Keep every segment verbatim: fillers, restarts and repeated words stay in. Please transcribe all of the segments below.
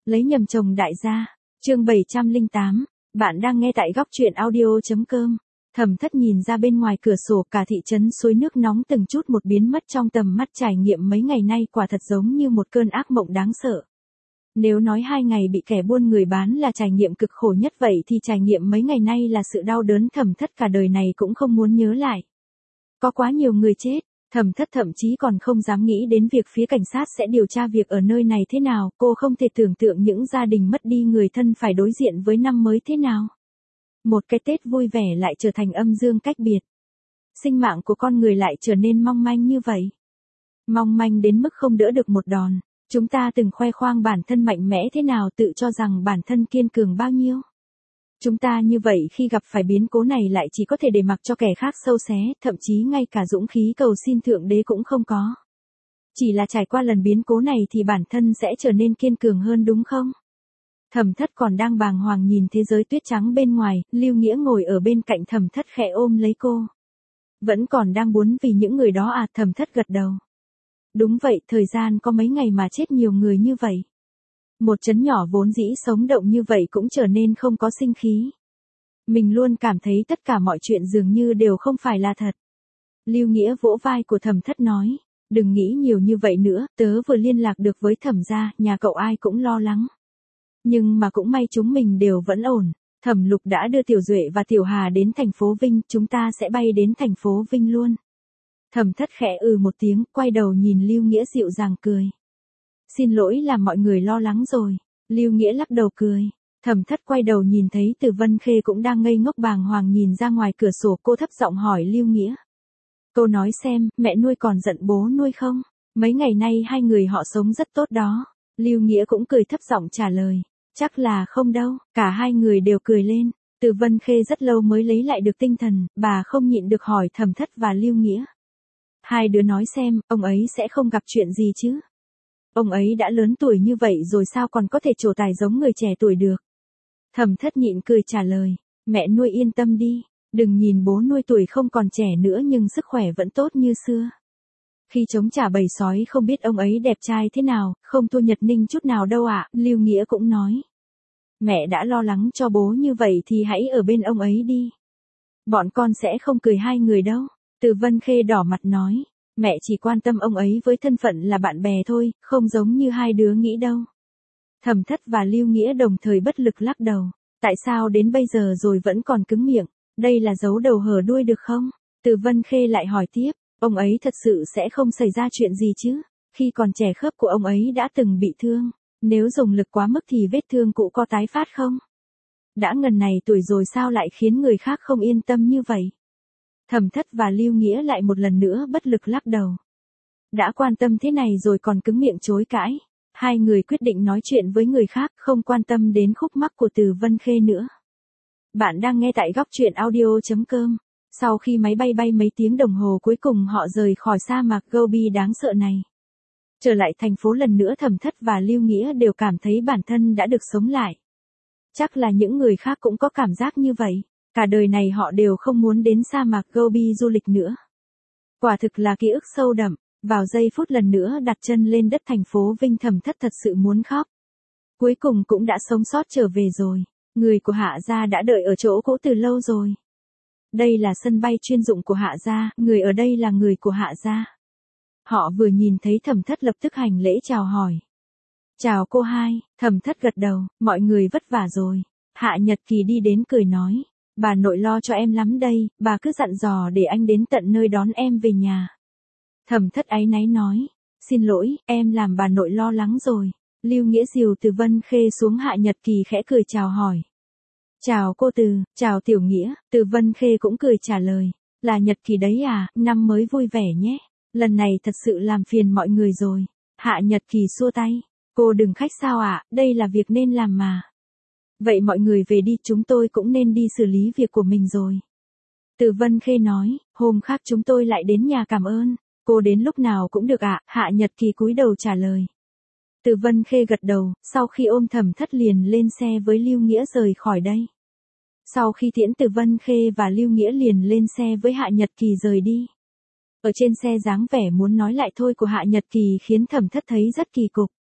Lấy nhầm chồng đại gia. Chương bảy trăm lẻ tám. Bạn đang nghe tại góc truyện audio.com. Thẩm Thất nhìn ra bên ngoài cửa sổ, cả thị trấn suối nước nóng từng chút một biến mất trong tầm mắt, trải nghiệm mấy ngày nay quả thật giống như một cơn ác mộng đáng sợ. Nếu nói hai ngày bị kẻ buôn người bán là trải nghiệm cực khổ nhất, vậy thì trải nghiệm mấy ngày nay là sự đau đớn Thẩm Thất cả đời này cũng không muốn nhớ lại. Có quá nhiều người chết, Thẩm Thất thậm chí còn không dám nghĩ đến việc phía cảnh sát sẽ điều tra việc ở nơi này thế nào, cô không thể tưởng tượng những gia đình mất đi người thân phải đối diện với năm mới thế nào. Một cái Tết vui vẻ lại trở thành âm dương cách biệt. Sinh mạng của con người lại trở nên mong manh như vậy. Mong manh đến mức không đỡ được một đòn. Chúng ta từng khoe khoang bản thân mạnh mẽ thế nào, tự cho rằng bản thân kiên cường bao nhiêu. Chúng ta như vậy khi gặp phải biến cố này lại chỉ có thể để mặc cho kẻ khác sâu xé, thậm chí ngay cả dũng khí cầu xin Thượng Đế cũng không có. Chỉ là trải qua lần biến cố này thì bản thân sẽ trở nên kiên cường hơn đúng không? Thẩm Thất còn đang bàng hoàng nhìn thế giới tuyết trắng bên ngoài, Lưu Nghĩa ngồi ở bên cạnh Thẩm Thất khẽ ôm lấy cô. Vẫn còn đang buồn vì những người đó à? Thẩm Thất gật đầu. Đúng vậy, thời gian có mấy ngày mà chết nhiều người như vậy. Một trấn nhỏ vốn dĩ sống động như vậy cũng trở nên không có sinh khí. Mình luôn cảm thấy tất cả mọi chuyện dường như đều không phải là thật. Lưu Nghĩa vỗ vai của Thẩm Thất nói, đừng nghĩ nhiều như vậy nữa, tớ vừa liên lạc được với Thẩm gia, nhà cậu ai cũng lo lắng. Nhưng mà cũng may chúng mình đều vẫn ổn. Thẩm Lục đã đưa Tiểu Duệ và Tiểu Hà đến thành phố Vinh, chúng ta sẽ bay đến thành phố Vinh luôn. Thẩm Thất khẽ ừ một tiếng, quay đầu nhìn Lưu Nghĩa dịu dàng cười. Xin lỗi làm mọi người lo lắng rồi. Lưu Nghĩa lắc đầu cười. Thẩm Thất quay đầu nhìn thấy Từ Vân Khê cũng đang ngây ngốc bàng hoàng nhìn ra ngoài cửa sổ, cô thấp giọng hỏi Lưu Nghĩa. Cô nói xem, mẹ nuôi còn giận bố nuôi không? Mấy ngày nay hai người họ sống rất tốt đó. Lưu Nghĩa cũng cười thấp giọng trả lời. Chắc là không đâu. Cả hai người đều cười lên. Từ Vân Khê rất lâu mới lấy lại được tinh thần, bà không nhịn được hỏi Thẩm Thất và Lưu Nghĩa. Hai đứa nói xem, ông ấy sẽ không gặp chuyện gì chứ? Ông ấy đã lớn tuổi như vậy rồi sao còn có thể trổ tài giống người trẻ tuổi được? Thẩm Thất nhịn cười trả lời, mẹ nuôi yên tâm đi, đừng nhìn bố nuôi tuổi không còn trẻ nữa nhưng sức khỏe vẫn tốt như xưa. Khi chống trả bầy sói không biết ông ấy đẹp trai thế nào, không thua Nhật Ninh chút nào đâu ạ, à, Lưu Nghĩa cũng nói. Mẹ đã lo lắng cho bố như vậy thì hãy ở bên ông ấy đi. Bọn con sẽ không cười hai người đâu. Từ Vân Khê đỏ mặt nói, mẹ chỉ quan tâm ông ấy với thân phận là bạn bè thôi, không giống như hai đứa nghĩ đâu. Thẩm Thất và Lưu Nghĩa đồng thời bất lực lắc đầu, tại sao đến bây giờ rồi vẫn còn cứng miệng, đây là giấu đầu hở đuôi được không? Từ Vân Khê lại hỏi tiếp, ông ấy thật sự sẽ không xảy ra chuyện gì chứ? Khi còn trẻ khớp của ông ấy đã từng bị thương, nếu dùng lực quá mức thì vết thương cũ có tái phát không? Đã ngần này tuổi rồi sao lại khiến người khác không yên tâm như vậy? Thẩm Thất và Lưu Nghĩa lại một lần nữa bất lực lắc đầu. Đã quan tâm thế này rồi còn cứng miệng chối cãi. Hai người quyết định nói chuyện với người khác, không quan tâm đến khúc mắc của Từ Vân Khê nữa. Bạn đang nghe tại góc truyện audio.com. Sau khi máy bay bay mấy tiếng đồng hồ cuối cùng họ rời khỏi sa mạc Gobi đáng sợ này. Trở lại thành phố lần nữa, Thẩm Thất và Lưu Nghĩa đều cảm thấy bản thân đã được sống lại. Chắc là những người khác cũng có cảm giác như vậy. Cả đời này họ đều không muốn đến sa mạc Gobi du lịch nữa. Quả thực là ký ức sâu đậm, vào giây phút lần nữa đặt chân lên đất thành phố Vinh, Thẩm Thất thật sự muốn khóc. Cuối cùng cũng đã sống sót trở về rồi, người của Hạ gia đã đợi ở chỗ cũ từ lâu rồi. Đây là sân bay chuyên dụng của Hạ gia, người ở đây là người của Hạ gia. Họ vừa nhìn thấy Thẩm Thất lập tức hành lễ chào hỏi. Chào cô hai, Thẩm Thất gật đầu, mọi người vất vả rồi. Hạ Nhật Kỳ đi đến cười nói. Bà nội lo cho em lắm đây, bà cứ dặn dò để anh đến tận nơi đón em về nhà. Thẩm Thất áy náy nói, xin lỗi, em làm bà nội lo lắng rồi. Lưu Nghĩa dìu Từ Vân Khê xuống, Hạ Nhật Kỳ khẽ cười chào hỏi. Chào cô Từ, chào Tiểu Nghĩa, Từ Vân Khê cũng cười trả lời. Là Nhật Kỳ đấy à, năm mới vui vẻ nhé. Lần này thật sự làm phiền mọi người rồi. Hạ Nhật Kỳ xua tay, cô đừng khách sao ạ, à, đây là việc nên làm mà. Vậy mọi người về đi, chúng tôi cũng nên đi xử lý việc của mình rồi. Từ Vân Khê nói, hôm khác chúng tôi lại đến nhà cảm ơn. Cô đến lúc nào cũng được ạ, à? Hạ Nhật Kỳ cúi đầu trả lời. Từ Vân Khê gật đầu, sau khi ôm Thẩm Thất liền lên xe với Lưu Nghĩa rời khỏi đây. Sau khi tiễn Từ Vân Khê và Lưu Nghĩa liền lên xe với Hạ Nhật Kỳ rời đi. Ở trên xe dáng vẻ muốn nói lại thôi của Hạ Nhật Kỳ khiến Thẩm Thất thấy rất kỳ cục.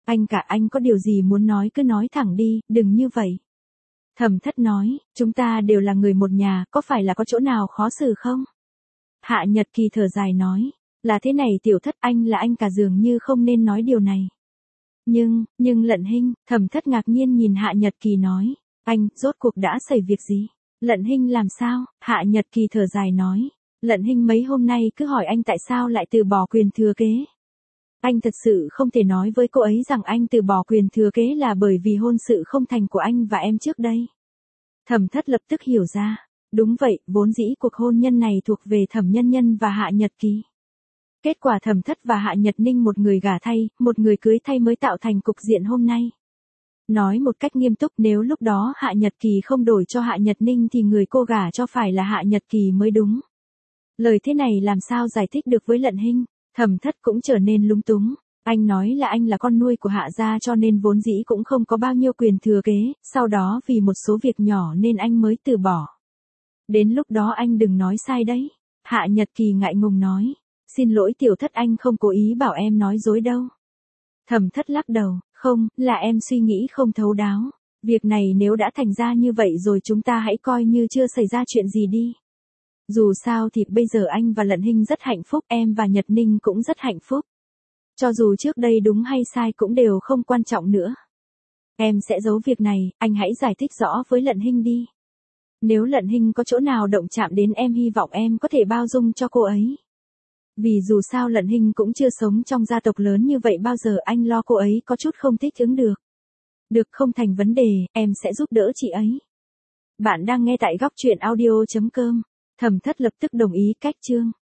Anh cả, anh có điều gì muốn nói cứ nói thẳng đi, đừng như vậy. Thẩm Thất nói, chúng ta đều là người một nhà, có phải là có chỗ nào khó xử không? Hạ Nhật Kỳ thở dài nói, là thế này Tiểu Thất, anh là anh cả dường như không nên nói điều này. Nhưng, nhưng Lận Hinh, Thẩm Thất ngạc nhiên nhìn Hạ Nhật Kỳ nói, anh, rốt cuộc đã xảy việc gì? Lận Hinh làm sao? Hạ Nhật Kỳ thở dài nói, Lận Hinh mấy hôm nay cứ hỏi anh tại sao lại từ bỏ quyền thừa kế. Anh thật sự không thể nói với cô ấy rằng anh từ bỏ quyền thừa kế là bởi vì hôn sự không thành của anh và em trước đây. Thẩm Thất lập tức hiểu ra, đúng vậy, vốn dĩ cuộc hôn nhân này thuộc về Thẩm Nhân Nhân và Hạ Nhật Kỳ. Kết quả Thẩm Thất và Hạ Nhật Ninh một người gả thay, một người cưới thay mới tạo thành cục diện hôm nay. Nói một cách nghiêm túc, nếu lúc đó Hạ Nhật Kỳ không đổi cho Hạ Nhật Ninh thì người cô gả cho phải là Hạ Nhật Kỳ mới đúng. Lời thế này làm sao giải thích được với Lận Hinh? Thẩm Thất cũng trở nên lúng túng. Anh nói là anh là con nuôi của Hạ gia cho nên vốn dĩ cũng không có bao nhiêu quyền thừa kế, sau đó vì một số việc nhỏ nên anh mới từ bỏ. Đến lúc đó anh đừng nói sai đấy. Hạ Nhật Kỳ ngại ngùng nói, xin lỗi Tiểu Thất, anh không cố ý bảo em nói dối đâu. Thẩm Thất lắc đầu, không, là em suy nghĩ không thấu đáo. Việc này nếu đã thành ra như vậy rồi chúng ta hãy coi như chưa xảy ra chuyện gì đi. Dù sao thì bây giờ anh và Lận Hinh rất hạnh phúc, em và Nhật Ninh cũng rất hạnh phúc. Cho dù trước đây đúng hay sai cũng đều không quan trọng nữa. Em sẽ giấu việc này, anh hãy giải thích rõ với Lận Hinh đi. Nếu Lận Hinh có chỗ nào động chạm đến em, hy vọng em có thể bao dung cho cô ấy. Vì dù sao Lận Hinh cũng chưa sống trong gia tộc lớn như vậy bao giờ, anh lo cô ấy có chút không thích ứng được. Được, không thành vấn đề, em sẽ giúp đỡ chị ấy. Bạn đang nghe tại góc truyện audio chấm com. Thẩm Thất lập tức đồng ý cách chương.